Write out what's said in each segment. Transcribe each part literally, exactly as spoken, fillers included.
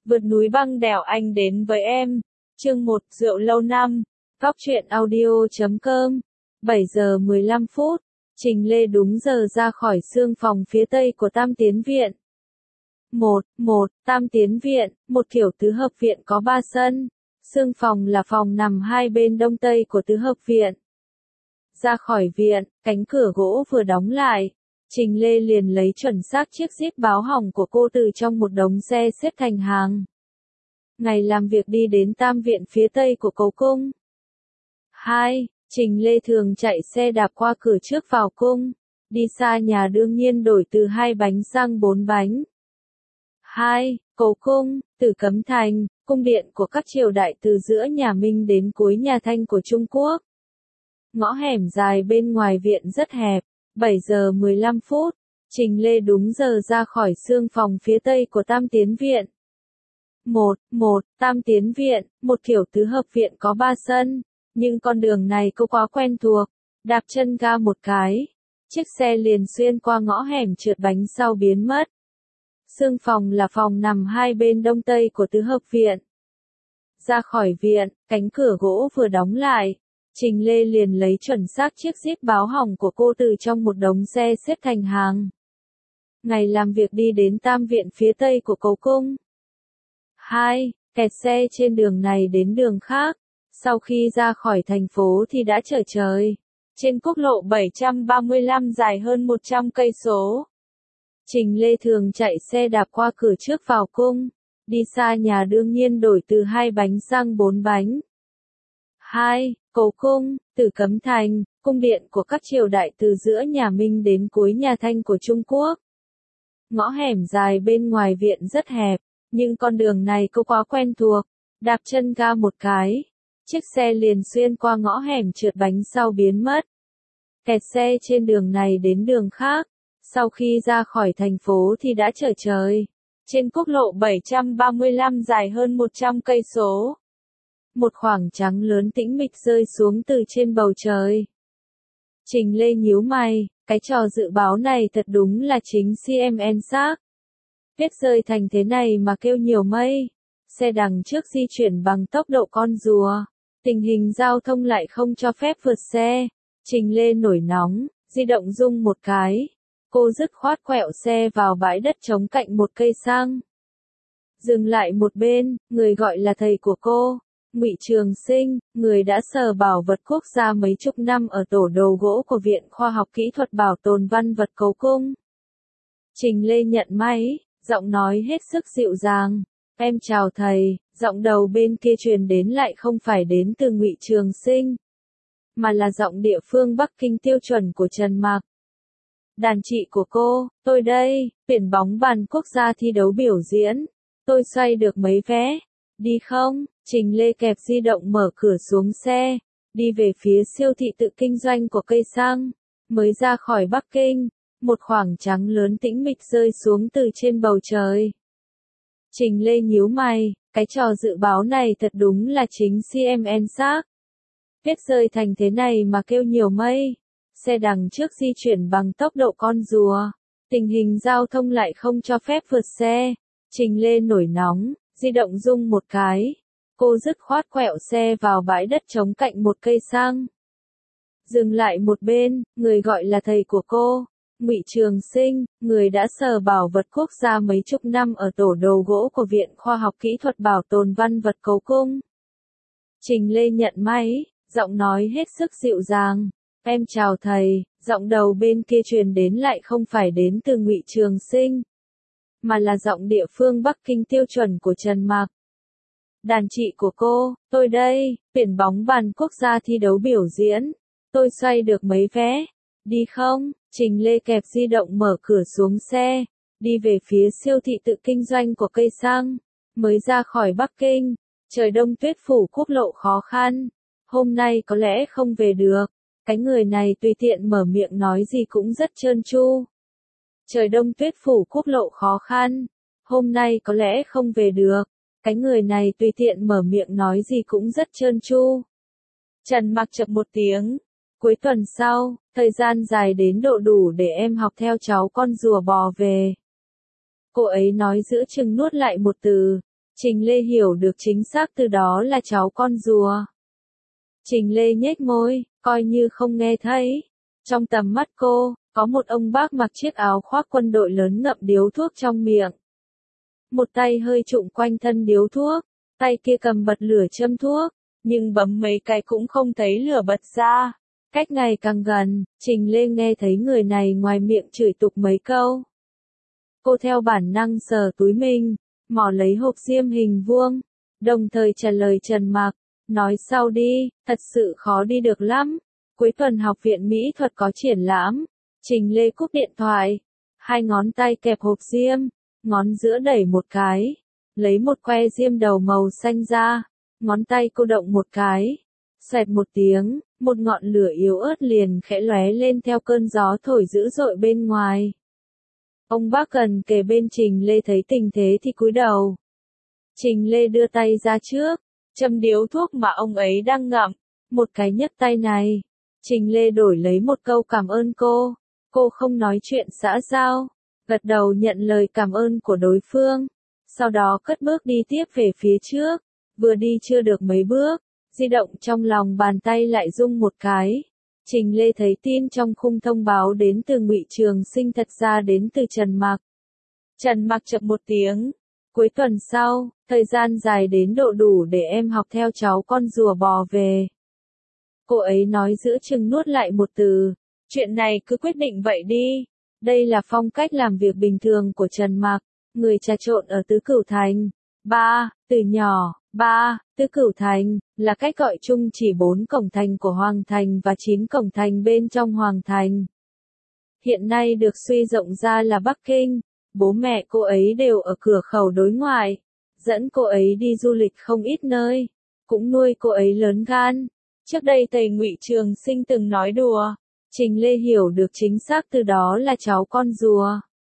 Vượt núi băng đèo anh đến với em. Chương một, Rượu lâu năm. Góc truyện audio chấm com. bảy giờ mười lăm phút. Trình Lê đúng giờ ra khỏi xương phòng phía tây của Tam Tiến Viện. một. một. Tam Tiến Viện, một kiểu tứ hợp viện có ba sân. Xương phòng là phòng nằm hai bên đông tây của tứ hợp viện. Ra khỏi viện, cánh cửa gỗ vừa đóng lại. Trình Lê liền lấy chuẩn xác chiếc Jeep báo hỏng của cô từ trong một đống xe xếp thành hàng. Ngày làm việc đi đến Tam Viện phía tây của cầu cung. hai. Trình Lê thường chạy xe đạp qua cửa trước vào cung. Đi xa nhà đương nhiên đổi từ hai bánh sang bốn bánh. hai. Cầu cung, từ Cấm Thành, cung điện của các triều đại từ giữa nhà Minh đến cuối nhà Thanh của Trung Quốc. Ngõ hẻm dài bên ngoài viện rất hẹp. bảy giờ mười lăm phút, Trình Lê đúng giờ ra khỏi xương phòng phía tây của Tam Tiến Viện. một. một. Tam Tiến Viện, một kiểu tứ hợp viện có ba sân, nhưng con đường này cô quá quen thuộc, đạp chân ga một cái, chiếc xe liền xuyên qua ngõ hẻm trượt bánh sau biến mất. Xương phòng là phòng nằm hai bên đông tây của tứ hợp viện. Ra khỏi viện, cánh cửa gỗ vừa đóng lại. Trình Lê liền lấy chuẩn xác chiếc Jeep báo hỏng của cô từ trong một đống xe xếp thành hàng. Ngày làm việc đi đến Tam Viện phía tây của cầu cung. hai. Kẹt xe trên đường này đến đường khác. Sau khi ra khỏi thành phố thì đã trở trời. Trên quốc lộ bảy trăm ba mươi lăm dài hơn một trăm cây số. Trình Lê thường chạy xe đạp qua cửa trước vào cung. Đi xa nhà đương nhiên đổi từ hai bánh sang bốn bánh. hai. Cầu cung, từ Cấm Thành, cung điện của các triều đại từ giữa nhà Minh đến cuối nhà Thanh của Trung Quốc. Ngõ hẻm dài bên ngoài viện rất hẹp, nhưng con đường này cô quá quen thuộc, đạp chân ga một cái, chiếc xe liền xuyên qua ngõ hẻm trượt bánh sau biến mất. Kẹt xe trên đường này đến đường khác, sau khi ra khỏi thành phố thì đã trở trời. Trên quốc lộ bảy trăm ba mươi lăm dài hơn một trăm cây số. Một khoảng trắng lớn tĩnh mịch rơi xuống từ trên bầu trời. Trình Lê nhíu mày, cái trò dự báo này thật đúng là chính xê em en xác. Tuyết rơi thành thế này mà kêu nhiều mây. Xe đằng trước di chuyển bằng tốc độ con rùa. Tình hình giao thông lại không cho phép vượt xe. Trình Lê nổi nóng, di động rung một cái. Cô dứt khoát quẹo xe vào bãi đất trống cạnh một cây xăng. Dừng lại một bên, người gọi là thầy của cô. Ngụy Trường Sinh, người đã sờ bảo vật quốc gia mấy chục năm ở tổ đầu gỗ của Viện Khoa học Kỹ thuật Bảo tồn Văn vật cầu cung. Trình Lê nhận máy, giọng nói hết sức dịu dàng. Em chào thầy, giọng đầu bên kia truyền đến lại không phải đến từ Ngụy Trường Sinh, mà là giọng địa phương Bắc Kinh tiêu chuẩn của Trần Mặc. Đàn chị của cô, tôi đây, tuyển bóng bàn quốc gia thi đấu biểu diễn. Tôi xoay được mấy vé. Đi không? Trình Lê kẹp di động mở cửa xuống xe, đi về phía siêu thị tự kinh doanh của cây xăng. Mới ra khỏi Bắc Kinh, một khoảng trắng lớn tĩnh mịch rơi xuống từ trên bầu trời. Trình Lê nhíu mày, cái trò dự báo này thật đúng là chính xê em en xác. Tuyết rơi thành thế này mà kêu nhiều mây. Xe đằng trước di chuyển bằng tốc độ con rùa. Tình hình giao thông lại không cho phép vượt xe. Trình Lê nổi nóng, di động rung một cái. Cô dứt khoát quẹo xe vào bãi đất trống cạnh một cây xăng. Dừng lại một bên, người gọi là thầy của cô. Ngụy Trường Sinh, người đã sờ bảo vật quốc gia mấy chục năm ở tổ đầu gỗ của Viện Khoa học Kỹ thuật Bảo tồn Văn vật cầu cung. Trình Lê nhận máy, giọng nói hết sức dịu dàng. Em chào thầy, giọng đầu bên kia truyền đến lại không phải đến từ Ngụy Trường Sinh, mà là giọng địa phương Bắc Kinh tiêu chuẩn của Trần Mặc. Đàn chị của cô, tôi đây, tuyển bóng bàn quốc gia thi đấu biểu diễn. Tôi xoay được mấy vé. Đi không? Trình Lê kẹp di động mở cửa xuống xe, đi về phía siêu thị tự kinh doanh của cây xăng. Mới ra khỏi Bắc Kinh, trời đông tuyết phủ quốc lộ khó khăn. Hôm nay có lẽ không về được. Cái người này tùy tiện mở miệng nói gì cũng rất trơn tru. Trời đông tuyết phủ quốc lộ khó khăn. Hôm nay có lẽ không về được. Cái người này tùy tiện mở miệng nói gì cũng rất trơn tru. Trần Mặc chập một tiếng. Cuối tuần sau, thời gian dài đến độ đủ để em học theo cháu con rùa bò về. Cô ấy nói giữa chừng nuốt lại một từ. Trình Lê hiểu được chính xác từ đó là cháu con rùa. Trình Lê nhếch môi, coi như không nghe thấy. Trong tầm mắt cô, có một ông bác mặc chiếc áo khoác quân đội lớn ngậm điếu thuốc trong miệng. Một tay hơi trụm quanh thân điếu thuốc, tay kia cầm bật lửa châm thuốc, nhưng bấm mấy cái cũng không thấy lửa bật ra. Cách ngày càng gần, Trình Lê nghe thấy người này ngoài miệng chửi tục mấy câu. Cô theo bản năng sờ túi mình, mò lấy hộp diêm hình vuông, đồng thời trả lời Trần Mặc, nói sau đi, thật sự khó đi được lắm. Cuối tuần học viện mỹ thuật có triển lãm. Trình Lê cúp điện thoại, hai ngón tay kẹp hộp diêm, ngón giữa đẩy một cái, lấy một que diêm đầu màu xanh ra, ngón tay cô động một cái, xoẹt một tiếng, một ngọn lửa yếu ớt liền khẽ lóe lên theo cơn gió thổi dữ dội bên ngoài. Ông bác gần kề bên Trình Lê thấy tình thế thì cúi đầu. Trình Lê đưa tay ra trước, châm điếu thuốc mà ông ấy đang ngậm, một cái nhấc tay này. Trình Lê đổi lấy một câu cảm ơn cô, cô không nói chuyện xã giao, gật đầu nhận lời cảm ơn của đối phương, sau đó cất bước đi tiếp về phía trước, vừa đi chưa được mấy bước, di động trong lòng bàn tay lại rung một cái. Trình Lê thấy tin trong khung thông báo đến từ Ngụy Trường Sinh, thật ra đến từ Trần Mặc. Trần Mặc chập một tiếng, cuối tuần sau, thời gian dài đến độ đủ để em học theo cháu con rùa bò về. Cô ấy nói giữa chừng nuốt lại một từ, chuyện này cứ quyết định vậy đi. Đây là phong cách làm việc bình thường của Trần Mặc, người trà trộn ở Tứ Cửu Thành. Ba, từ nhỏ, ba, Tứ Cửu Thành, là cách gọi chung chỉ bốn cổng thành của Hoàng Thành và chín cổng thành bên trong Hoàng Thành. Hiện nay được suy rộng ra là Bắc Kinh, bố mẹ cô ấy đều ở cửa khẩu đối ngoại, dẫn cô ấy đi du lịch không ít nơi, cũng nuôi cô ấy lớn gan. Trước đây thầy Ngụy Trường Sinh từng nói đùa, Trình Lê hiểu được chính xác từ đó là cháu con rùa.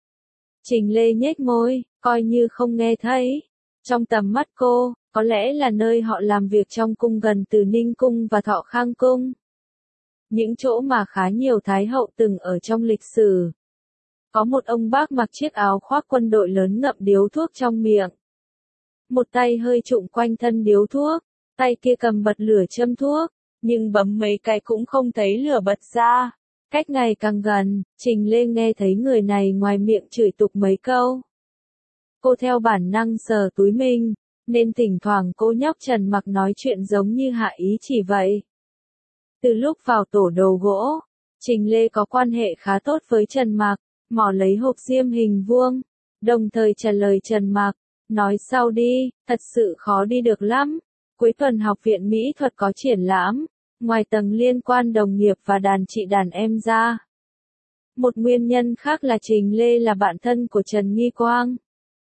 Trình Lê nhếch môi, coi như không nghe thấy. Trong tầm mắt cô, có lẽ là nơi họ làm việc trong cung gần từ Ninh Cung và Thọ Khang Cung. Những chỗ mà khá nhiều Thái hậu từng ở trong lịch sử. Có một ông bác mặc chiếc áo khoác quân đội lớn ngậm điếu thuốc trong miệng. Một tay hơi trụm quanh thân điếu thuốc, tay kia cầm bật lửa châm thuốc, nhưng bấm mấy cái cũng không thấy lửa bật ra. Cách ngày càng gần, Trình Lê nghe thấy người này ngoài miệng chửi tục mấy câu. Cô theo bản năng sờ túi mình, nên thỉnh thoảng cô nhóc Trần Mặc nói chuyện giống như hạ ý chỉ vậy. Từ lúc vào tổ đồ gỗ, Trình Lê có quan hệ khá tốt với Trần Mặc, mò lấy hộp diêm hình vuông, đồng thời trả lời Trần Mặc, nói sau đi, thật sự khó đi được lắm. Cuối tuần học viện mỹ thuật có triển lãm, ngoài tầng liên quan đồng nghiệp và đàn chị đàn em ra. Một nguyên nhân khác là Trình Lê là bạn thân của Trần Nghi Quang.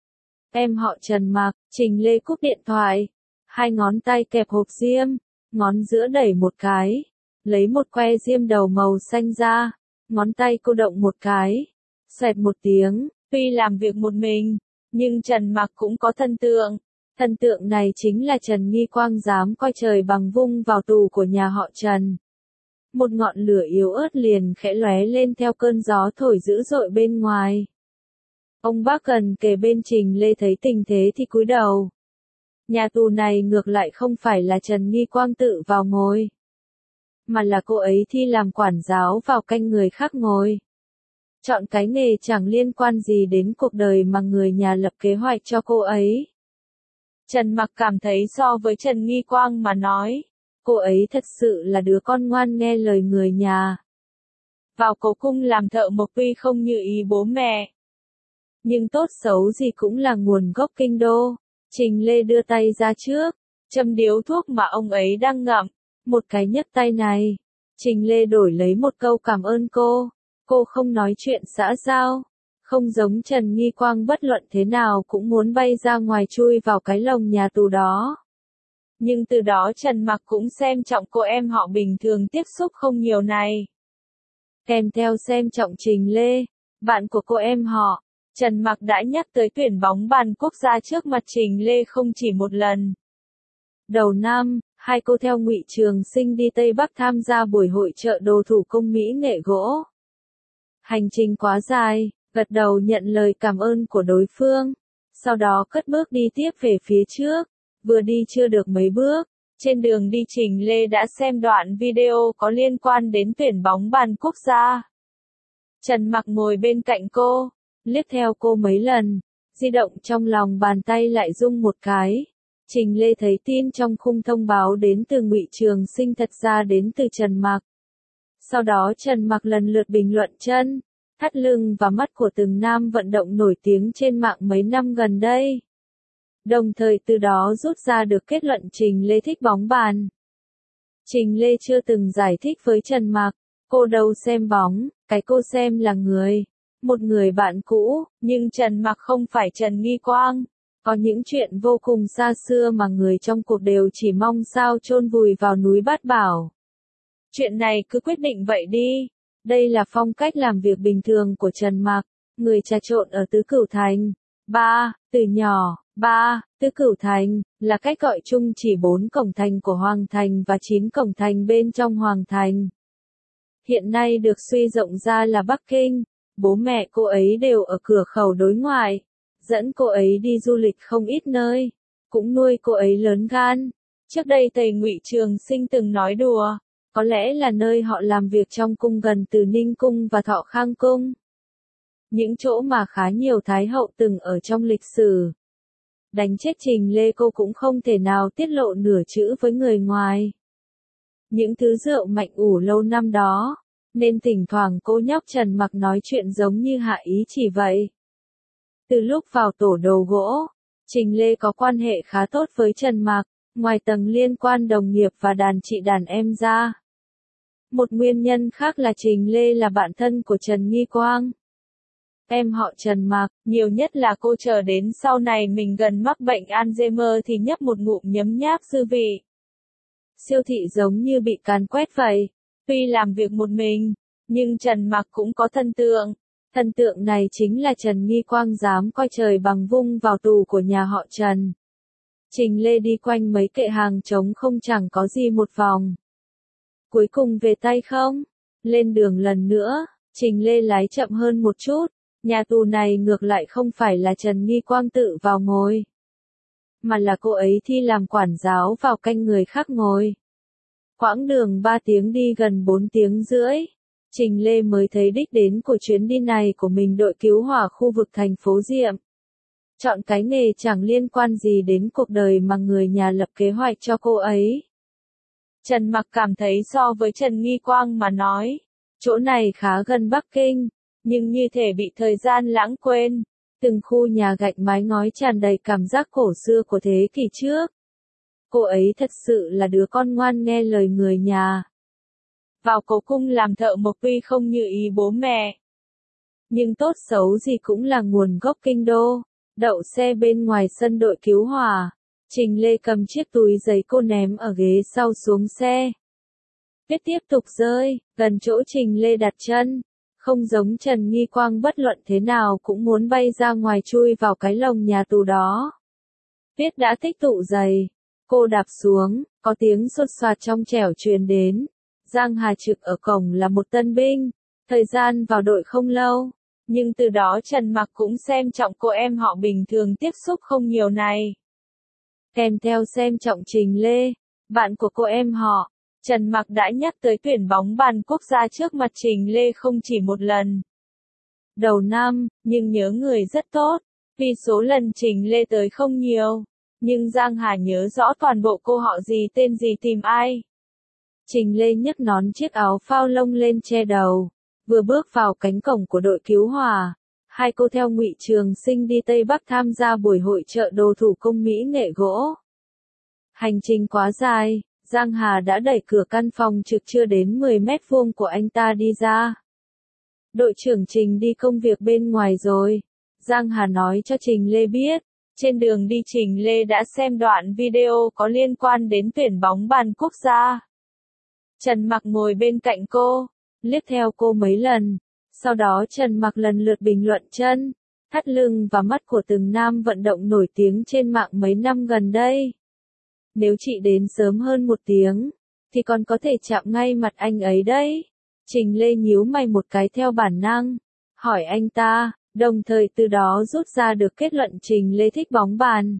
Em họ Trần Mặc. Trình Lê cúp điện thoại, hai ngón tay kẹp hộp diêm, ngón giữa đẩy một cái, lấy một que diêm đầu màu xanh ra, ngón tay cô động một cái, xoẹt một tiếng, tuy làm việc một mình, nhưng Trần Mặc cũng có thần tượng. Thần tượng này chính là Trần Nghi Quang dám coi trời bằng vung vào tù của nhà họ Trần. Một ngọn lửa yếu ớt liền khẽ lóe lên theo cơn gió thổi dữ dội bên ngoài. Ông bác gần kề bên Trình Lê thấy tình thế thì cúi đầu. Nhà tù này ngược lại không phải là Trần Nghi Quang tự vào ngồi, mà là cô ấy thi làm quản giáo vào canh người khác ngồi. Chọn cái nghề chẳng liên quan gì đến cuộc đời mà người nhà lập kế hoạch cho cô ấy. Trần Mặc cảm thấy so với Trần Nghi Quang mà nói, cô ấy thật sự là đứa con ngoan nghe lời người nhà. Vào cố cung làm thợ mộc tuy không như ý bố mẹ, nhưng tốt xấu gì cũng là nguồn gốc kinh đô. Trình Lê đưa tay ra trước, châm điếu thuốc mà ông ấy đang ngậm, một cái nhấc tay này. Trình Lê đổi lấy một câu cảm ơn cô, cô không nói chuyện xã giao, không giống Trần Nghi Quang bất luận thế nào cũng muốn bay ra ngoài chui vào cái lồng nhà tù đó. Nhưng từ đó Trần Mặc cũng xem trọng cô em họ bình thường tiếp xúc không nhiều này. Kèm theo xem trọng Trình Lê, bạn của cô em họ, Trần Mặc đã nhắc tới tuyển bóng bàn quốc gia trước mặt Trình Lê không chỉ một lần. Đầu năm, hai cô theo Ngụy Trường Sinh đi Tây Bắc tham gia buổi hội chợ đồ thủ công mỹ nghệ gỗ. Hành trình quá dài, gật đầu nhận lời cảm ơn của đối phương. sau đó cất bước đi tiếp về phía trước. Vừa đi chưa được mấy bước, trên đường đi Trình Lê đã xem đoạn video có liên quan đến tuyển bóng bàn quốc gia. Trần Mặc ngồi bên cạnh cô, liếc theo cô mấy lần, di động trong lòng bàn tay lại rung một cái. Trình Lê thấy tin trong khung thông báo đến từ Ngụy Trường Sinh thật ra đến từ Trần Mặc. Sau đó Trần Mặc lần lượt bình luận chân, thắt lưng và mắt của từng nam vận động nổi tiếng trên mạng mấy năm gần đây. Đồng thời từ đó rút ra được kết luận Trình Lê thích bóng bàn. Trình Lê chưa từng giải thích với Trần Mặc, cô đâu xem bóng, cái cô xem là người, một người bạn cũ, nhưng Trần Mặc không phải Trần Nghi Quang. Có những chuyện vô cùng xa xưa mà người trong cuộc đều chỉ mong sao chôn vùi vào núi Bát Bảo. Chuyện này cứ quyết định vậy đi. Đây là phong cách làm việc bình thường của Trần Mặc, người trà trộn ở Tứ Cửu Thành. Ba, từ nhỏ, ba, Tứ Cửu Thành, là cách gọi chung chỉ bốn cổng thành của Hoàng Thành và chín cổng thành bên trong Hoàng Thành. Hiện nay được suy rộng ra là Bắc Kinh, bố mẹ cô ấy đều ở cửa khẩu đối ngoại, dẫn cô ấy đi du lịch không ít nơi, cũng nuôi cô ấy lớn gan. Trước đây thầy Ngụy Trường Sinh từng nói đùa, có lẽ là nơi họ làm việc trong cung gần từ Ninh Cung và Thọ Khang Cung. Những chỗ mà khá nhiều Thái hậu từng ở trong lịch sử. Đánh chết Trình Lê cô cũng không thể nào tiết lộ nửa chữ với người ngoài. Những thứ rượu mạnh ủ lâu năm đó, nên thỉnh thoảng cô nhóc Trần Mặc nói chuyện giống như hạ ý chỉ vậy. Từ lúc vào tổ đồ gỗ, Trình Lê có quan hệ khá tốt với Trần Mặc, ngoài tầng liên quan đồng nghiệp và đàn chị đàn em ra. Một nguyên nhân khác là Trình Lê là bạn thân của Trần Nghi Quang. Em họ Trần Mặc, nhiều nhất là cô chờ đến sau này mình gần mắc bệnh Alzheimer thì nhấp một ngụm nhấm nháp dư vị. Siêu thị giống như bị càn quét vậy. Tuy làm việc một mình, nhưng Trần Mặc cũng có thần tượng. Thần tượng này chính là Trần Nghi Quang dám coi trời bằng vung vào tù của nhà họ Trần. Trình Lê đi quanh mấy kệ hàng trống không chẳng có gì một vòng. Cuối cùng về tay không? Lên đường lần nữa, Trình Lê lái chậm hơn một chút. Nhà tù này ngược lại không phải là Trần Nghi Quang tự vào ngồi, mà là cô ấy thi làm quản giáo vào canh người khác ngồi. Quãng đường ba tiếng đi gần bốn tiếng rưỡi, Trình Lê mới thấy đích đến của chuyến đi này của mình, đội cứu hỏa khu vực thành phố Diệm. Chọn cái nghề chẳng liên quan gì đến cuộc đời mà người nhà lập kế hoạch cho cô ấy. Trần Mặc cảm thấy so với Trần Nghi Quang mà nói, chỗ này khá gần Bắc Kinh, nhưng như thể bị thời gian lãng quên. Từng khu nhà gạch mái ngói tràn đầy cảm giác cổ xưa của thế kỷ trước. Cô ấy thật sự là đứa con ngoan nghe lời người nhà. Vào cố cung làm thợ mộc tuy không như ý bố mẹ, nhưng tốt xấu gì cũng là nguồn gốc kinh đô. Đậu xe bên ngoài sân đội cứu hỏa, Trình Lê cầm chiếc túi giấy cô ném ở ghế sau xuống xe. Tuyết tiếp tục rơi, gần chỗ Trình Lê đặt chân. Không giống Trần Nghi Quang bất luận thế nào cũng muốn bay ra ngoài chui vào cái lồng nhà tù đó. Tuyết đã tích tụ dày. Cô đạp xuống, có tiếng sột soạt trong trẻo truyền đến. Giang Hà trực ở cổng là một tân binh. Thời gian vào đội không lâu, nhưng từ đó Trần Mặc cũng xem trọng cô em họ bình thường tiếp xúc không nhiều này. Kèm theo xem trọng Trình Lê, bạn của cô em họ, Trần Mặc đã nhắc tới tuyển bóng bàn quốc gia trước mặt Trình Lê không chỉ một lần. Đầu năm, nhưng nhớ người rất tốt, vì số lần Trình Lê tới không nhiều, nhưng Giang Hà nhớ rõ toàn bộ cô họ gì tên gì tìm ai. Trình Lê nhấc nón chiếc áo phao lông lên che đầu, vừa bước vào cánh cổng của đội cứu hỏa, hai cô theo Ngụy Trường Sinh đi Tây Bắc tham gia buổi hội chợ đồ thủ công mỹ nghệ gỗ. Hành trình quá dài. Giang Hà đã đẩy cửa căn phòng trực chưa đến mười mét vuông của anh ta đi ra. Đội trưởng Trình đi công việc bên ngoài rồi. Giang Hà nói cho Trình Lê biết. Trên đường đi Trình Lê đã xem đoạn video có liên quan đến tuyển bóng bàn quốc gia. Trần Mặc ngồi bên cạnh cô, liếc theo cô mấy lần. Sau đó Trần Mặc lần lượt bình luận chân, thắt lưng và mắt của từng nam vận động nổi tiếng trên mạng mấy năm gần đây. Nếu chị đến sớm hơn một tiếng, thì còn có thể chạm ngay mặt anh ấy đấy. Trình Lê nhíu mày một cái theo bản năng, hỏi anh ta, Đồng thời từ đó rút ra được kết luận Trình Lê thích bóng bàn.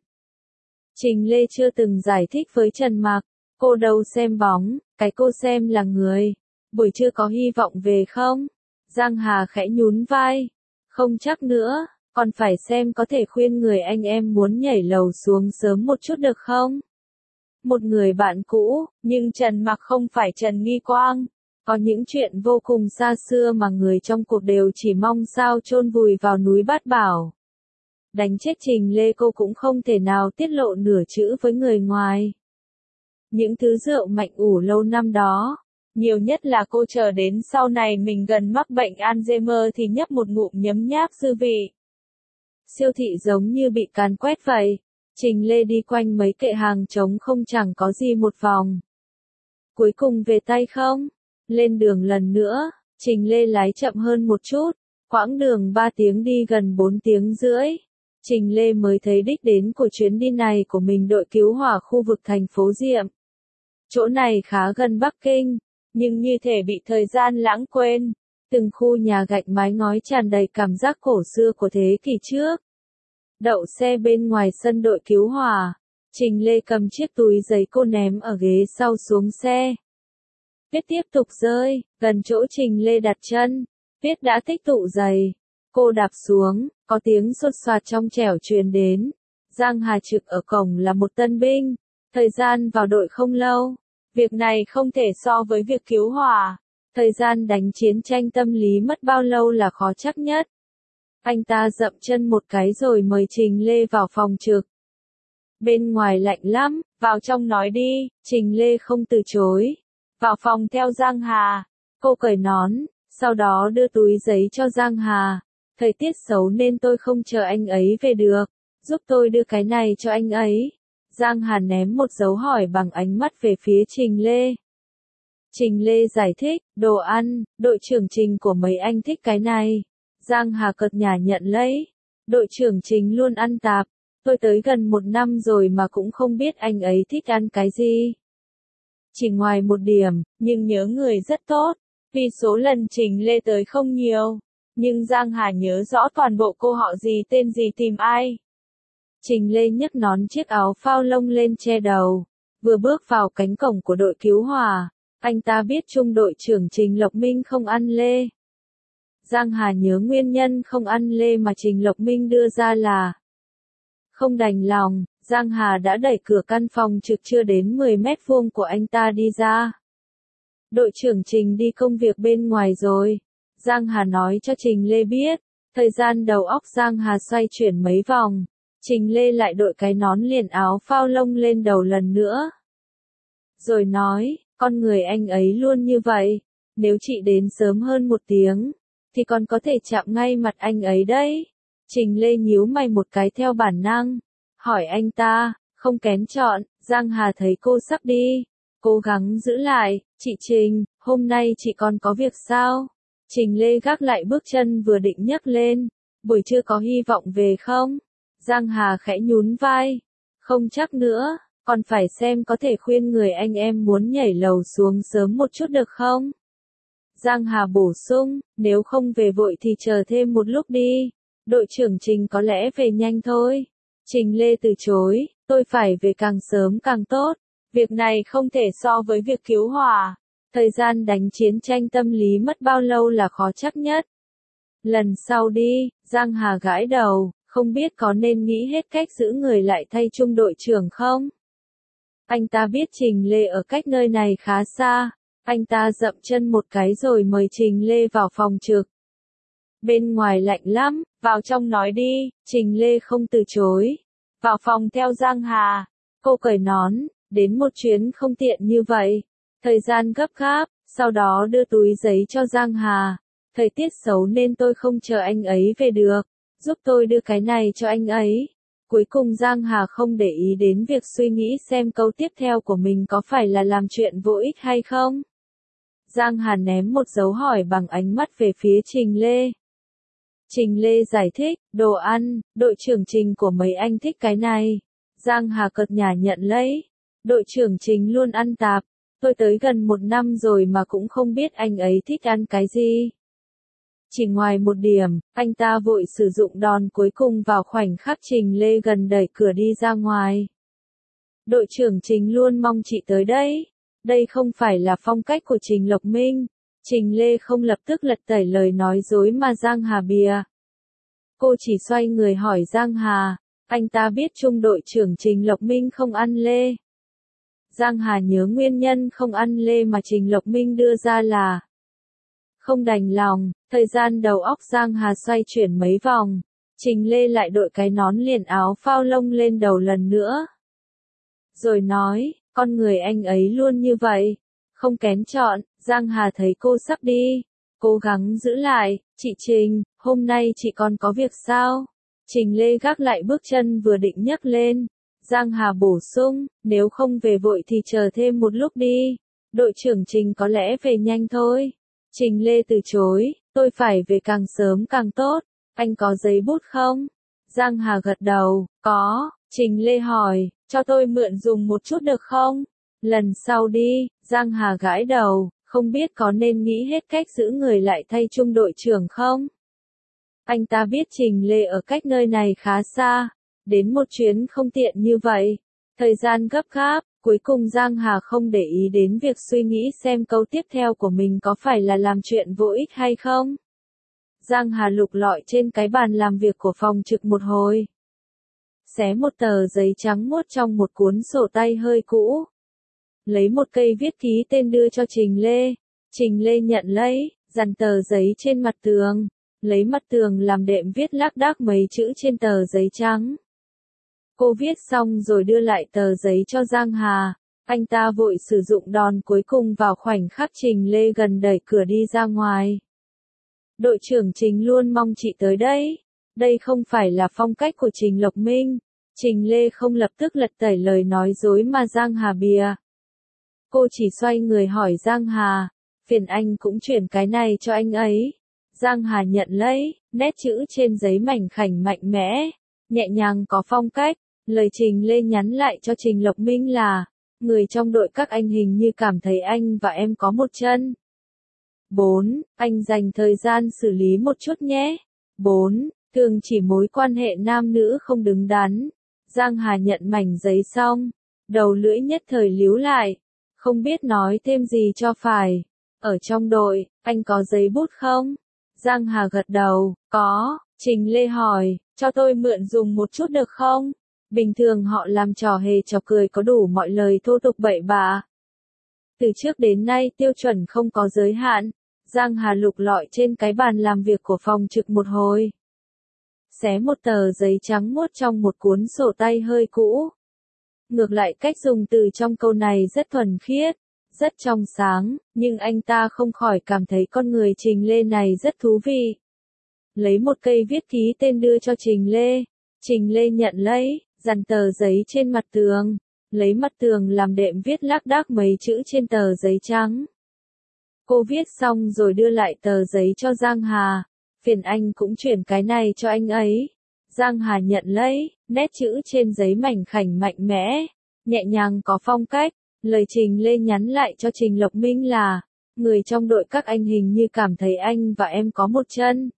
Trình Lê chưa từng giải thích với Trần Mạc, cô đâu xem bóng, cái cô xem là người. Buổi trưa có hy vọng về không? Giang Hà khẽ nhún vai. Không chắc nữa, còn phải xem có thể khuyên người anh em muốn nhảy lầu xuống sớm một chút được không? Một người bạn cũ, nhưng Trần Mạc không phải Trần Nghi Quang. Có những chuyện vô cùng xa xưa mà người trong cuộc đều chỉ mong sao chôn vùi vào núi Bát Bảo. Đánh chết Trình Lê cô cũng không thể nào tiết lộ nửa chữ với người ngoài. Những thứ rượu mạnh ủ lâu năm đó, nhiều nhất là cô chờ đến sau này mình gần mắc bệnh Alzheimer thì nhấp một ngụm nhấm nháp dư vị. Siêu thị giống như bị càn quét vậy. Trình Lê đi quanh mấy kệ hàng trống không chẳng có gì một vòng. Cuối cùng về tay không? Lên đường lần nữa, Trình Lê lái chậm hơn một chút, quãng đường ba tiếng đi gần bốn tiếng rưỡi. Trình Lê mới thấy đích đến của chuyến đi này của mình, đội cứu hỏa khu vực thành phố Diệm. Chỗ này khá gần Bắc Kinh, nhưng như thể bị thời gian lãng quên. Từng khu nhà gạch mái ngói tràn đầy cảm giác cổ xưa của thế kỷ trước. Đậu xe bên ngoài sân đội cứu hỏa, Trình Lê cầm chiếc túi giấy cô ném ở ghế sau xuống xe. Tuyết tiếp tục rơi, gần chỗ Trình Lê đặt chân, tuyết đã tích tụ dày. Cô đạp xuống, có tiếng xột xoạt trong trẻo truyền đến. Giang Hà trực ở cổng là một tân binh, thời gian vào đội không lâu. Việc này không thể so với việc cứu hỏa. Thời gian đánh chiến tranh tâm lý mất bao lâu là khó chắc nhất. Anh ta dậm chân một cái rồi mời Trình Lê vào phòng trực. Bên ngoài lạnh lắm, vào trong nói đi, Trình Lê không từ chối. Vào phòng theo Giang Hà, cô cởi nón, sau đó đưa túi giấy cho Giang Hà. Thời tiết xấu nên tôi không chờ anh ấy về được, giúp tôi đưa cái này cho anh ấy. Giang Hà ném một dấu hỏi bằng ánh mắt về phía Trình Lê. Trình Lê giải thích, đồ ăn, đội trưởng Trình của mấy anh thích cái này. Giang Hà cợt nhả nhận lấy. Đội trưởng Trình luôn ăn tạp, tôi tới gần một năm rồi mà cũng không biết anh ấy thích ăn cái gì. Chỉ ngoài một điểm, nhưng nhớ người rất tốt. Vì số lần Trình Lê tới không nhiều, nhưng Giang Hà nhớ rõ toàn bộ cô họ gì tên gì tìm ai. Trình Lê nhấc nón chiếc áo phao lông lên che đầu. Vừa bước vào cánh cổng của đội cứu hỏa, anh ta biết trung đội trưởng Trình Lộc Minh không ăn lê. Giang Hà nhớ nguyên nhân không ăn lê mà Trình Lộc Minh đưa ra là không đành lòng. Giang Hà đã đẩy cửa căn phòng trực chưa đến mười mét vuông của anh ta đi ra. Đội trưởng Trình đi công việc bên ngoài rồi. Giang Hà nói cho Trình Lê biết. Thời gian đầu óc Giang Hà xoay chuyển mấy vòng. Trình Lê lại đội cái nón liền áo phao lông lên đầu lần nữa. Rồi nói, con người anh ấy luôn như vậy. Nếu chị đến sớm hơn một tiếng, thì còn có thể chạm ngay mặt anh ấy đấy. Trình Lê nhíu mày một cái theo bản năng. Hỏi anh ta, không kén chọn. Giang Hà thấy cô sắp đi, cố gắng giữ lại. Chị Trình, hôm nay chị còn có việc sao? Trình Lê gác lại bước chân vừa định nhấc lên. Buổi trưa có hy vọng về không? Giang Hà khẽ nhún vai. Không chắc nữa, còn phải xem có thể khuyên người anh em muốn nhảy lầu xuống sớm một chút được không? Giang Hà bổ sung, nếu không về vội thì chờ thêm một lúc đi. Đội trưởng Trình có lẽ về nhanh thôi. Trình Lê từ chối, tôi phải về càng sớm càng tốt. Việc này không thể so với việc cứu hỏa. Thời gian đánh chiến tranh tâm lý mất bao lâu là khó chắc nhất. Lần sau đi, Giang Hà gãi đầu, không biết có nên nghĩ hết cách giữ người lại thay trung đội trưởng không? Anh ta biết Trình Lê ở cách nơi này khá xa. Anh ta dậm chân một cái rồi mời Trình Lê vào phòng trực. Bên ngoài lạnh lắm, vào trong nói đi, Trình Lê không từ chối. Vào phòng theo Giang Hà, cô cởi nón, đến một chuyến không tiện như vậy. Thời gian gấp gáp, sau đó đưa túi giấy cho Giang Hà. Thời tiết xấu nên tôi không chờ anh ấy về được, giúp tôi đưa cái này cho anh ấy. Cuối cùng Giang Hà không để ý đến việc suy nghĩ xem câu tiếp theo của mình có phải là làm chuyện vô ích hay không. Giang Hà ném một dấu hỏi bằng ánh mắt về phía Trình Lê. Trình Lê giải thích, đồ ăn, đội trưởng Trình của mấy anh thích cái này. Giang Hà cợt nhả nhận lấy. Đội trưởng Trình luôn ăn tạp. Tôi tới gần một năm rồi mà cũng không biết anh ấy thích ăn cái gì. Chỉ ngoài một điểm, anh ta vội sử dụng đòn cuối cùng vào khoảnh khắc Trình Lê gần đẩy cửa đi ra ngoài. Đội trưởng Trình luôn mong chị tới đấy. Đây không phải là phong cách của Trình Lộc Minh. Trình Lê không lập tức lật tẩy lời nói dối mà Giang Hà bịa. Cô chỉ xoay người hỏi Giang Hà, anh ta biết trung đội trưởng Trình Lộc Minh không ăn lê. Giang Hà nhớ nguyên nhân không ăn lê mà Trình Lộc Minh đưa ra là không đành lòng. Thời gian đầu óc Giang Hà xoay chuyển mấy vòng, Trình Lê lại đội cái nón liền áo phao lông lên đầu lần nữa. Rồi nói, con người anh ấy luôn như vậy, không kén chọn. Giang Hà thấy cô sắp đi, cố gắng giữ lại, chị Trình, hôm nay chị còn có việc sao? Trình Lê gác lại bước chân vừa định nhấc lên. Giang Hà bổ sung, nếu không về vội thì chờ thêm một lúc đi, đội trưởng Trình có lẽ về nhanh thôi. Trình Lê từ chối, tôi phải về càng sớm càng tốt, anh có giấy bút không? Giang Hà gật đầu, có. Trình Lê hỏi, cho tôi mượn dùng một chút được không? Lần sau đi. Giang Hà gãi đầu, không biết có nên nghĩ hết cách giữ người lại thay trung đội trưởng không? Anh ta biết Trình Lê ở cách nơi này khá xa, đến một chuyến không tiện như vậy. Thời gian gấp gáp, cuối cùng Giang Hà không để ý đến việc suy nghĩ xem câu tiếp theo của mình có phải là làm chuyện vô ích hay không. Giang Hà lục lọi trên cái bàn làm việc của phòng trực một hồi. Xé một tờ giấy trắng muốt trong một cuốn sổ tay hơi cũ. Lấy một cây viết ký tên đưa cho Trình Lê. Trình Lê nhận lấy, dằn tờ giấy trên mặt tường. Lấy mặt tường làm đệm viết lác đác mấy chữ trên tờ giấy trắng. Cô viết xong rồi đưa lại tờ giấy cho Giang Hà. Anh ta vội sử dụng đòn cuối cùng vào khoảnh khắc Trình Lê gần đẩy cửa đi ra ngoài. Đội trưởng Trình luôn mong chị tới đấy. Đây không phải là phong cách của Trình Lộc Minh. Trình Lê không lập tức lật tẩy lời nói dối mà Giang Hà bịa. Cô chỉ xoay người hỏi Giang Hà, phiền anh cũng chuyển cái này cho anh ấy. Giang Hà nhận lấy, nét chữ trên giấy mảnh khảnh mạnh mẽ, nhẹ nhàng có phong cách. Lời Trình Lê nhắn lại cho Trình Lộc Minh là, người trong đội các anh hình như cảm thấy anh và em có một chân. bốn. Anh dành thời gian xử lý một chút nhé. bốn. Thường chỉ mối quan hệ nam nữ không đứng đắn. Giang Hà nhận mảnh giấy xong, đầu lưỡi nhất thời líu lại, không biết nói thêm gì cho phải. Ở trong đội, anh có giấy bút không? Giang Hà gật đầu, có. Trình Lê hỏi, cho tôi mượn dùng một chút được không? Bình thường họ làm trò hề trò cười có đủ mọi lời thô tục bậy bạ. Từ trước đến nay tiêu chuẩn không có giới hạn. Giang Hà lục lọi trên cái bàn làm việc của phòng trực một hồi. Xé một tờ giấy trắng muốt trong một cuốn sổ tay hơi cũ. Ngược lại cách dùng từ trong câu này rất thuần khiết, rất trong sáng, nhưng anh ta không khỏi cảm thấy con người Trình Lê này rất thú vị. Lấy một cây viết ký tên đưa cho Trình Lê. Trình Lê nhận lấy, dằn tờ giấy trên mặt tường. Lấy mặt tường làm đệm viết lác đác mấy chữ trên tờ giấy trắng. Cô viết xong rồi đưa lại tờ giấy cho Giang Hà. Phiền anh cũng chuyển cái này cho anh ấy. Giang Hà nhận lấy, nét chữ trên giấy mảnh khảnh mạnh mẽ, nhẹ nhàng có phong cách. Lời Trình Lê nhắn lại cho Trình Lộc Minh là, người trong đội các anh hình như cảm thấy anh và em có một chân.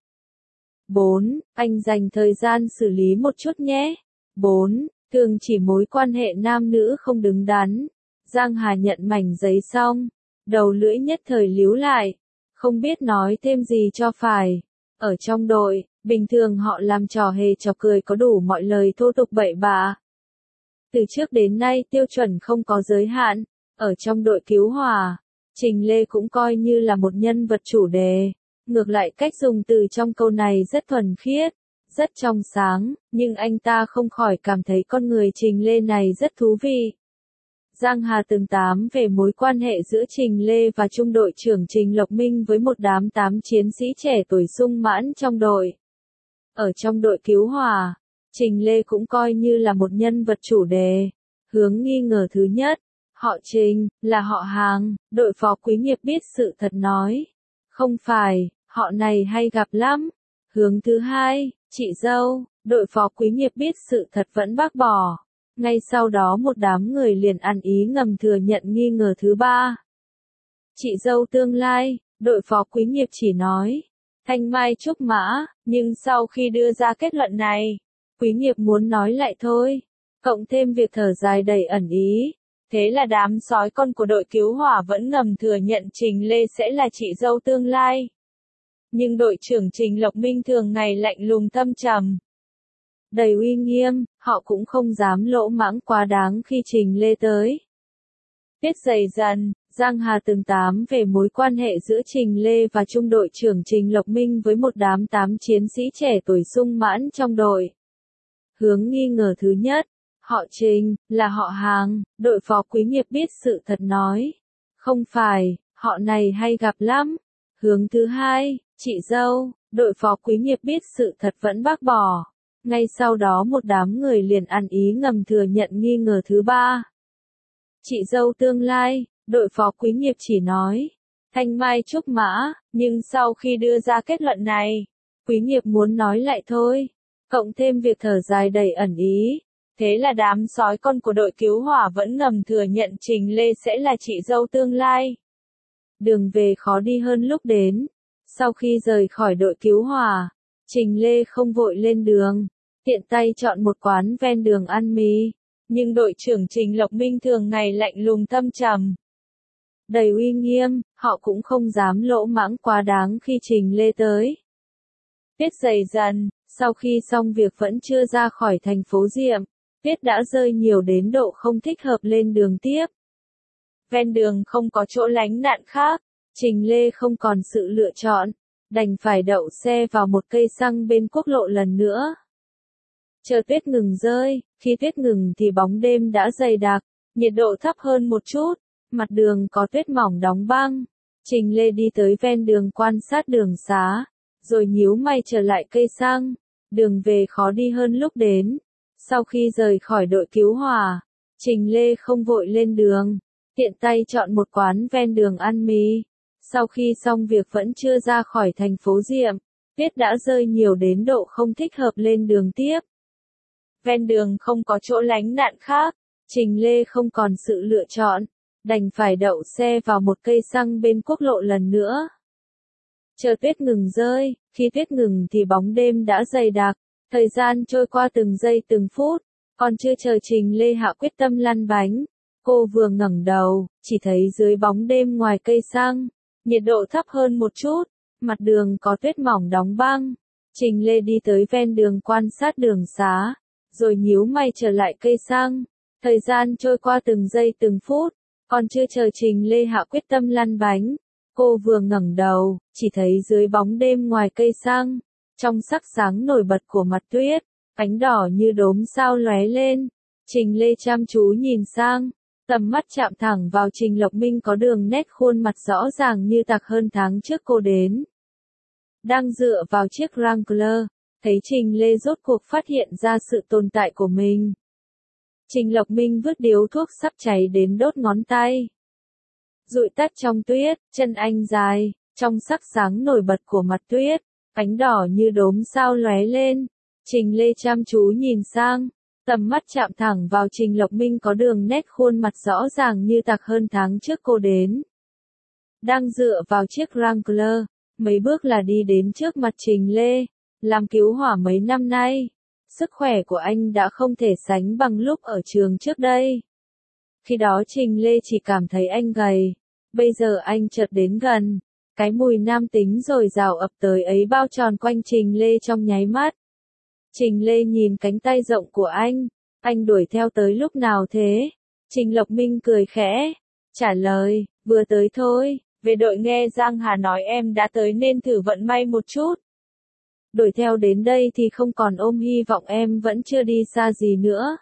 bốn. Anh dành thời gian xử lý một chút nhé. bốn. Thường chỉ mối quan hệ nam nữ không đứng đắn. Giang Hà nhận mảnh giấy xong, đầu lưỡi nhất thời líu lại, không biết nói thêm gì cho phải. Ở trong đội, bình thường họ làm trò hề trò cười có đủ mọi lời thô tục bậy bạ. Từ trước đến nay tiêu chuẩn không có giới hạn. Ở trong đội cứu hỏa, Trình Lê cũng coi như là một nhân vật chủ đề. Ngược lại cách dùng từ trong câu này rất thuần khiết, rất trong sáng, nhưng anh ta không khỏi cảm thấy con người Trình Lê này rất thú vị. Giang Hà từng tám về mối quan hệ giữa Trình Lê và trung đội trưởng Trình Lộc Minh với một đám tám chiến sĩ trẻ tuổi sung mãn trong đội. Ở trong đội cứu hỏa, Trình Lê cũng coi như là một nhân vật chủ đề. Hướng nghi ngờ thứ nhất, họ Trình, là họ hàng. Đội phó quý nghiệp biết sự thật nói, không phải, họ này hay gặp lắm. Hướng thứ hai, chị dâu. Đội phó quý nghiệp biết sự thật vẫn bác bỏ. Ngay sau đó một đám người liền ăn ý ngầm thừa nhận nghi ngờ thứ ba. Chị dâu tương lai. Đội phó quý nghiệp chỉ nói, thanh mai trúc mã, nhưng sau khi đưa ra kết luận này, quý nghiệp muốn nói lại thôi, cộng thêm việc thở dài đầy ẩn ý. Thế là đám sói con của đội cứu hỏa vẫn ngầm thừa nhận Trình Lê sẽ là chị dâu tương lai. Nhưng đội trưởng Trình Lộc Minh thường ngày lạnh lùng thâm trầm, đầy uy nghiêm, họ cũng không dám lỗ mãng quá đáng khi Trình Lê tới. Tiết dày dần, Giang Hà từng tám về mối quan hệ giữa Trình Lê và trung đội trưởng Trình Lộc Minh với một đám tám chiến sĩ trẻ tuổi sung mãn trong đội. Hướng nghi ngờ thứ nhất, họ Trình, là họ hàng, đội phó quý nghiệp biết sự thật nói. Không phải, họ này hay gặp lắm. Hướng thứ hai, chị dâu, đội phó quý nghiệp biết sự thật vẫn bác bỏ. Ngay sau đó một đám người liền ăn ý ngầm thừa nhận nghi ngờ thứ ba. Chị dâu tương lai, đội phó quý nghiệp chỉ nói, thanh mai trúc mã, nhưng sau khi đưa ra kết luận này, quý nghiệp muốn nói lại thôi, cộng thêm việc thở dài đầy ẩn ý. Thế là đám sói con của đội cứu hỏa vẫn ngầm thừa nhận Trình Lê sẽ là chị dâu tương lai. Đường về khó đi hơn lúc đến. Sau khi rời khỏi đội cứu hỏa, Trình Lê không vội lên đường, tiện tay chọn một quán ven đường ăn mì. Nhưng đội trưởng Trình Lộc Minh thường ngày lạnh lùng thâm trầm, đầy uy nghiêm, họ cũng không dám lỗ mãng quá đáng khi Trình Lê tới. Tuyết dày dần, sau khi xong việc vẫn chưa ra khỏi thành phố Diệm, tuyết đã rơi nhiều đến độ không thích hợp lên đường tiếp. Ven đường không có chỗ lánh nạn khác, Trình Lê không còn sự lựa chọn, đành phải đậu xe vào một cây xăng bên quốc lộ lần nữa. Chờ tuyết ngừng rơi, khi tuyết ngừng thì bóng đêm đã dày đặc, nhiệt độ thấp hơn một chút, mặt đường có tuyết mỏng đóng băng. Trình Lê đi tới ven đường quan sát đường xá, rồi nhíu mày trở lại cây xăng, đường về khó đi hơn lúc đến. Sau khi rời khỏi đội cứu hỏa, Trình Lê không vội lên đường, tiện tay chọn một quán ven đường ăn mì. Sau khi xong việc vẫn chưa ra khỏi thành phố Diệm, tuyết đã rơi nhiều đến độ không thích hợp lên đường tiếp. Ven đường không có chỗ lánh nạn khác, Trình Lê không còn sự lựa chọn, đành phải đậu xe vào một cây xăng bên quốc lộ lần nữa. Chờ tuyết ngừng rơi, khi tuyết ngừng thì bóng đêm đã dày đặc, thời gian trôi qua từng giây từng phút, còn chưa chờ Trình Lê hạ quyết tâm lăn bánh. Cô vừa ngẩng đầu, chỉ thấy dưới bóng đêm ngoài cây xăng, nhiệt độ thấp hơn một chút, mặt đường có tuyết mỏng đóng băng. Trình Lê đi tới ven đường quan sát đường xá, rồi nhíu mày trở lại cây xăng. Thời gian trôi qua từng giây từng phút, còn chưa chờ Trình Lê hạ quyết tâm lăn bánh. Cô vừa ngẩng đầu, chỉ thấy dưới bóng đêm ngoài cây xăng, trong sắc sáng nổi bật của mặt tuyết, ánh đỏ như đốm sao lóe lên. Trình Lê chăm chú nhìn sang, tầm mắt chạm thẳng vào Trình Lộc Minh có đường nét khuôn mặt rõ ràng như tạc hơn tháng trước cô đến. Đang dựa vào chiếc Wrangler, thấy Trình Lê rốt cuộc phát hiện ra sự tồn tại của mình. Trình Lộc Minh vứt điếu thuốc sắp cháy đến đốt ngón tay. Dụi tắt trong tuyết, chân anh dài, trong sắc sáng nổi bật của mặt tuyết, ánh đỏ như đốm sao lóe lên. Trình Lê chăm chú nhìn sang, tầm mắt chạm thẳng vào Trình Lộc Minh có đường nét khuôn mặt rõ ràng như tạc hơn tháng trước cô đến. Đang dựa vào chiếc Wrangler, mấy bước là đi đến trước mặt Trình Lê. Làm cứu hỏa mấy năm nay, sức khỏe của anh đã không thể sánh bằng lúc ở trường trước đây. Khi đó Trình Lê chỉ cảm thấy anh gầy, bây giờ anh chợt đến gần, cái mùi nam tính dồi dào ập tới ấy bao tròn quanh Trình Lê trong nháy mắt. Trình Lê nhìn cánh tay rộng của anh, anh đuổi theo tới lúc nào thế? Trình Lộc Minh cười khẽ, trả lời, vừa tới thôi, về đội nghe Giang Hà nói em đã tới nên thử vận may một chút. Đuổi theo đến đây thì không còn ôm hy vọng em vẫn chưa đi xa gì nữa.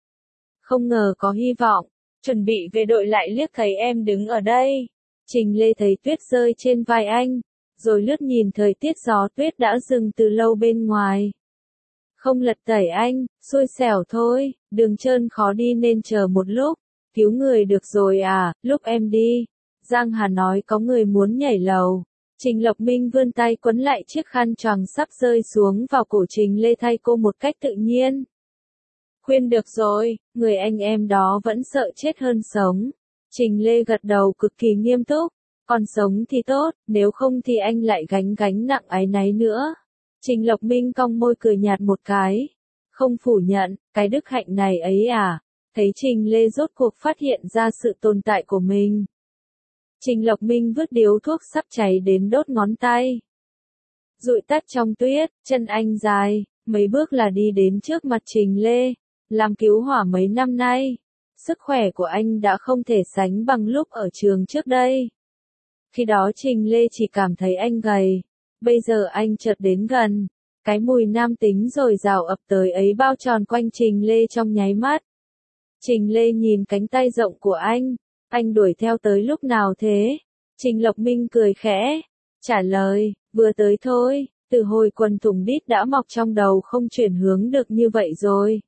Không ngờ có hy vọng, chuẩn bị về đội lại liếc thấy em đứng ở đây. Trình Lê thấy tuyết rơi trên vai anh, rồi lướt nhìn thời tiết gió tuyết đã dừng từ lâu bên ngoài. Không lật tẩy anh, xui xẻo thôi, đường trơn khó đi nên chờ một lúc, cứu người được rồi à, lúc em đi. Giang Hà nói có người muốn nhảy lầu. Trình Lộc Minh vươn tay quấn lại chiếc khăn choàng sắp rơi xuống vào cổ Trình Lê thay cô một cách tự nhiên. Khuyên được rồi, người anh em đó vẫn sợ chết hơn sống. Trình Lê gật đầu cực kỳ nghiêm túc, Còn sống thì tốt, nếu không thì anh lại gánh gánh nặng áy náy nữa. Trình Lộc Minh cong môi cười nhạt một cái. Không phủ nhận, cái đức hạnh này ấy à. Thấy Trình Lê rốt cuộc phát hiện ra sự tồn tại của mình. Trình Lộc Minh vứt điếu thuốc sắp cháy đến đốt ngón tay. Dụi tắt trong tuyết, chân anh dài, mấy bước là đi đến trước mặt Trình Lê. Làm cứu hỏa mấy năm nay, sức khỏe của anh đã không thể sánh bằng lúc ở trường trước đây. Khi đó Trình Lê chỉ cảm thấy anh gầy, bây giờ anh chợt đến gần. Cái mùi nam tính dồi dào ập tới ấy bao tròn quanh Trình Lê trong nháy mắt. Trình Lê nhìn cánh tay rộng của anh, anh đuổi theo tới lúc nào thế? Trình Lộc Minh cười khẽ, trả lời, vừa tới thôi, từ hồi quần thùng đít đã mọc trong đầu không chuyển hướng được như vậy rồi.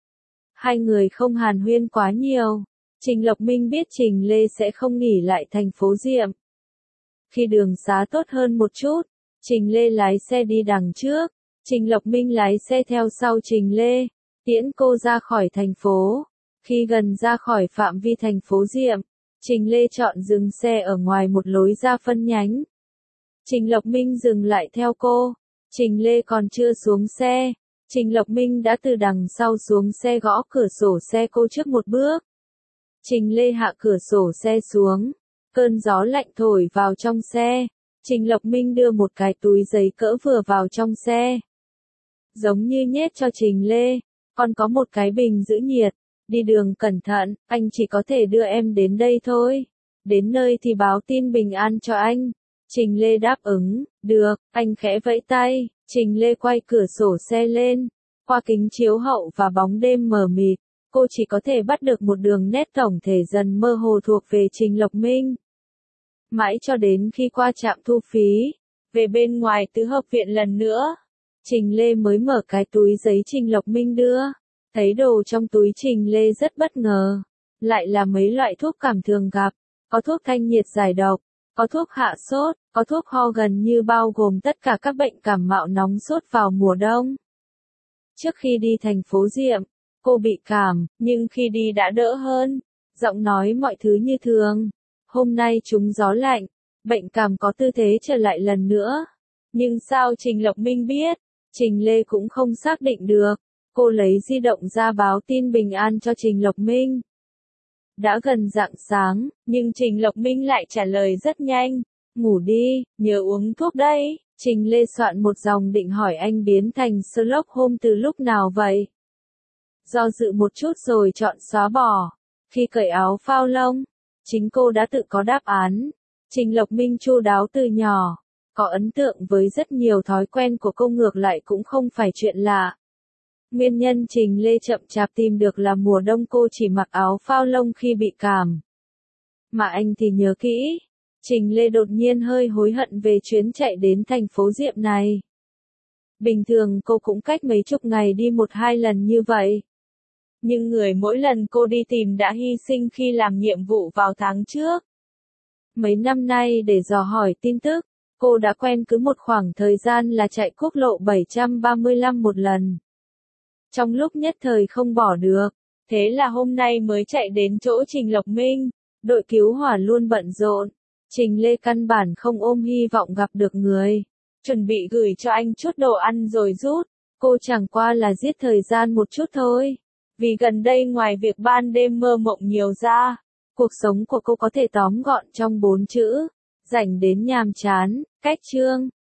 Hai người không hàn huyên quá nhiều, Trình Lộc Minh biết Trình Lê sẽ không nghỉ lại thành phố Diệm. Khi đường xá tốt hơn một chút, Trình Lê lái xe đi đằng trước, Trình Lộc Minh lái xe theo sau Trình Lê, tiễn cô ra khỏi thành phố. Khi gần ra khỏi phạm vi thành phố Diệm, Trình Lê chọn dừng xe ở ngoài một lối ra phân nhánh. Trình Lộc Minh dừng lại theo cô, Trình Lê còn chưa xuống xe, Trình Lộc Minh đã từ đằng sau xuống xe gõ cửa sổ xe cô trước một bước. Trình Lê hạ cửa sổ xe xuống, cơn gió lạnh thổi vào trong xe, Trình Lộc Minh đưa một cái túi giấy cỡ vừa vào trong xe. Giống như nhét cho Trình Lê, còn có một cái bình giữ nhiệt. Đi đường cẩn thận, anh chỉ có thể đưa em đến đây thôi. Đến nơi thì báo tin bình an cho anh. Trình Lê đáp ứng, được, anh khẽ vẫy tay. Trình Lê quay cửa sổ xe lên. Qua kính chiếu hậu và bóng đêm mờ mịt, cô chỉ có thể bắt được một đường nét tổng thể dần mơ hồ thuộc về Trình Lộc Minh. Mãi cho đến khi qua trạm thu phí, về bên ngoài tứ hợp viện lần nữa, Trình Lê mới mở cái túi giấy Trình Lộc Minh đưa. Thấy đồ trong túi Trình Lê rất bất ngờ, lại là mấy loại thuốc cảm thường gặp, có thuốc thanh nhiệt giải độc, có thuốc hạ sốt, có thuốc ho gần như bao gồm tất cả các bệnh cảm mạo nóng sốt vào mùa đông. Trước khi đi thành phố Diệm, cô bị cảm, nhưng khi đi đã đỡ hơn, giọng nói mọi thứ như thường. Hôm nay trúng gió lạnh, bệnh cảm có tư thế trở lại lần nữa. Nhưng sao Trình Lộc Minh biết? Trình Lê cũng không xác định được. Cô lấy di động ra báo tin bình an cho Trình Lộc Minh. Đã gần rạng sáng, nhưng Trình Lộc Minh lại trả lời rất nhanh. Ngủ đi, nhớ uống thuốc đấy. Trình Lê soạn một dòng định hỏi anh biến thành Sherlock Holmes từ lúc nào vậy. Do dự một chút rồi chọn xóa bỏ. Khi cởi áo phao lông, chính cô đã tự có đáp án. Trình Lộc Minh chu đáo từ nhỏ, có ấn tượng với rất nhiều thói quen của cô ngược lại cũng không phải chuyện lạ. Nguyên nhân Trình Lê chậm chạp tìm được là mùa đông cô chỉ mặc áo phao lông khi bị cảm. Mà anh thì nhớ kỹ. Trình Lê đột nhiên hơi hối hận về chuyến chạy đến thành phố Diệm này. Bình thường cô cũng cách mấy chục ngày đi một hai lần như vậy. Nhưng người mỗi lần cô đi tìm đã hy sinh khi làm nhiệm vụ vào tháng trước. Mấy năm nay để dò hỏi tin tức, cô đã quen cứ một khoảng thời gian là chạy quốc lộ bảy trăm ba mươi lăm một lần. Trong lúc nhất thời không bỏ được, thế là hôm nay mới chạy đến chỗ Trình Lộc Minh, đội cứu hỏa luôn bận rộn. Trình Lê căn bản không ôm hy vọng gặp được người, chuẩn bị gửi cho anh chút đồ ăn rồi rút, cô chẳng qua là giết thời gian một chút thôi. Vì gần đây ngoài việc ban đêm mơ mộng nhiều ra, cuộc sống của cô có thể tóm gọn trong bốn chữ, rảnh đến nhàm chán, cách chương.